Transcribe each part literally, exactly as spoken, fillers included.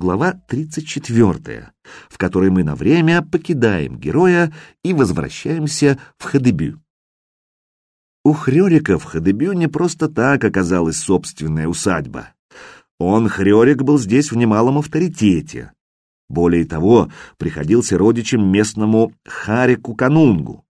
глава тридцать четвёртая, в которой мы на время покидаем героя и возвращаемся в Хэдэбю. У Хрёрика в Хэдэбю не просто так оказалась собственная усадьба. Он, Хрёрик, был здесь в немалом авторитете. Более того, приходился родичем местному Харику Канунгу.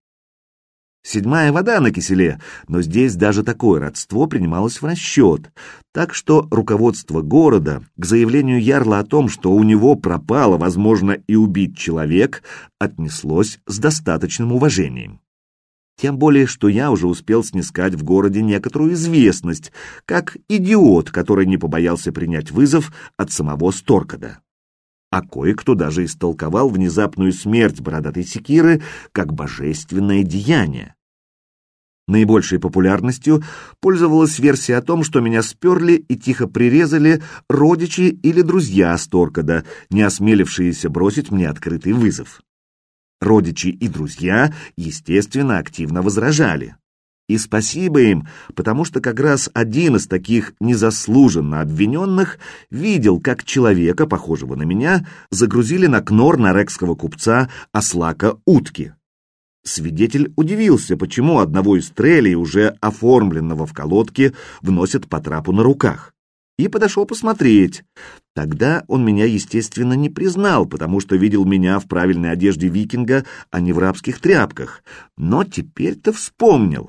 Седьмая вода на киселе, но здесь даже такое родство принималось в расчет, так что руководство города к заявлению ярла о том, что у него пропало, возможно, и убить человек, отнеслось с достаточным уважением. Тем более, что я уже успел снискать в городе некоторую известность, как идиот, который не побоялся принять вызов от самого Сторкада. А кое-кто даже истолковал внезапную смерть бородатой секиры как божественное деяние. Наибольшей популярностью пользовалась версия о том, что меня сперли и тихо прирезали родичи или друзья Сторкада, не осмелившиеся бросить мне открытый вызов. Родичи и друзья, естественно, активно возражали. И спасибо им, потому что как раз один из таких незаслуженно обвиненных видел, как человека, похожего на меня, загрузили на кнор норекского купца Аслака Утки. Свидетель удивился, почему одного из трелей, уже оформленного в колодке, вносят по трапу на руках. И подошел посмотреть. Тогда он меня, естественно, не признал, потому что видел меня в правильной одежде викинга, а не в рабских тряпках. Но теперь-то вспомнил.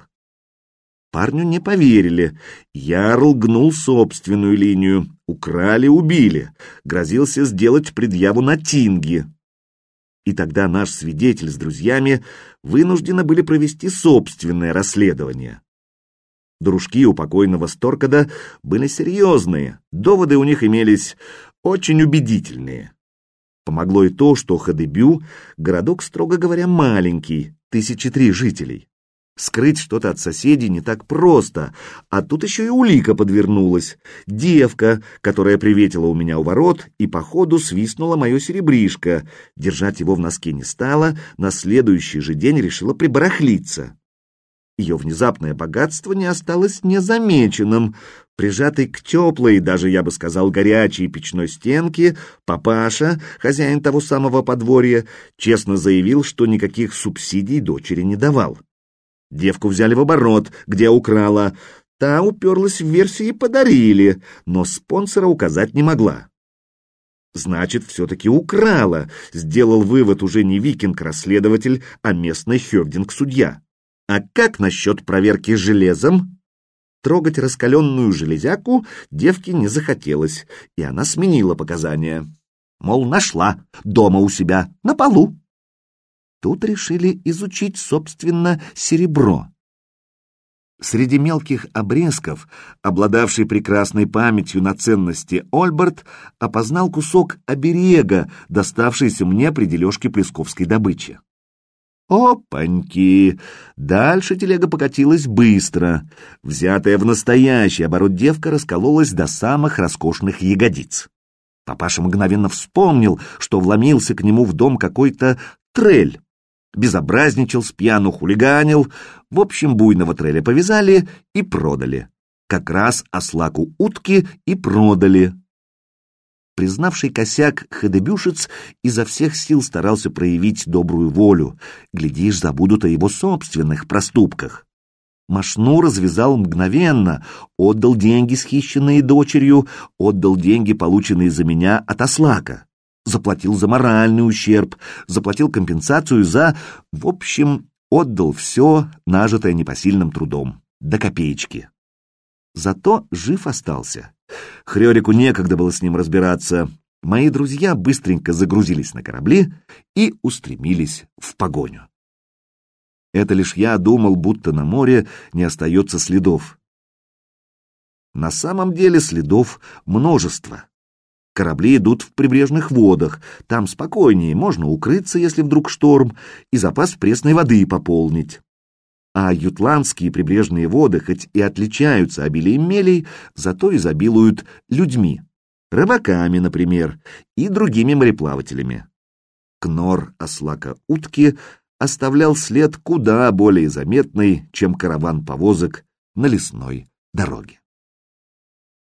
Парню не поверили. Ярл гнул собственную линию. Украли, убили. Грозился сделать предъяву на Тинге. И тогда наш свидетель с друзьями вынуждены были провести собственное расследование. Дружки у покойного Сторкада были серьезные, доводы у них имелись очень убедительные. Помогло и то, что Хэдэбю — городок, строго говоря, маленький, тысячи три жителей. Скрыть что-то от соседей не так просто, а тут еще и улика подвернулась. Девка, которая приветила у меня у ворот и по ходу свистнула мое серебришко. Держать его в носке не стала, на следующий же день решила прибарахлиться. Ее внезапное богатство не осталось незамеченным. Прижатый к теплой, даже, я бы сказал, горячей печной стенке, папаша, хозяин того самого подворья, честно заявил, что никаких субсидий дочери не давал. Девку взяли в оборот, где украла. Та уперлась в версии «подарили», но спонсора указать не могла. Значит, все-таки украла, сделал вывод уже не викинг-расследователь, а местный хёвдинг-судья. А как насчет проверки железом? Трогать раскаленную железяку девке не захотелось, и она сменила показания. Мол, нашла дома у себя, на полу. Тут решили изучить, собственно, серебро. Среди мелких обрезков, обладавший прекрасной памятью на ценности Ольберт, опознал кусок оберега, доставшийся мне при дележке плесковской добычи. Опаньки! Дальше телега покатилась быстро. Взятая в настоящий оборот девка раскололась до самых роскошных ягодиц. Папаша мгновенно вспомнил, что вломился к нему в дом какой-то трель. Безобразничал, спьяну хулиганил. В общем, буйного треля повязали и продали. Как раз Аслаку Утки и продали. Признавший косяк хэдэбюшец изо всех сил старался проявить добрую волю. Глядишь, забудут о его собственных проступках. Мошну развязал мгновенно, отдал деньги, схищенные дочерью, отдал деньги, полученные за меня от Аслака. Заплатил за моральный ущерб, заплатил компенсацию за... В общем, отдал все, нажитое непосильным трудом, до копеечки. Зато жив остался. Хрёрику некогда было с ним разбираться. Мои друзья быстренько загрузились на корабли и устремились в погоню. Это лишь я думал, будто на море не остается следов. На самом деле следов множество. Корабли идут в прибрежных водах, там спокойнее, можно укрыться, если вдруг шторм, и запас пресной воды пополнить. А ютландские прибрежные воды хоть и отличаются обилием мелей, зато изобилуют людьми, рыбаками, например, и другими мореплавателями. Кнор Аслака Утки оставлял след куда более заметный, чем караван повозок на лесной дороге.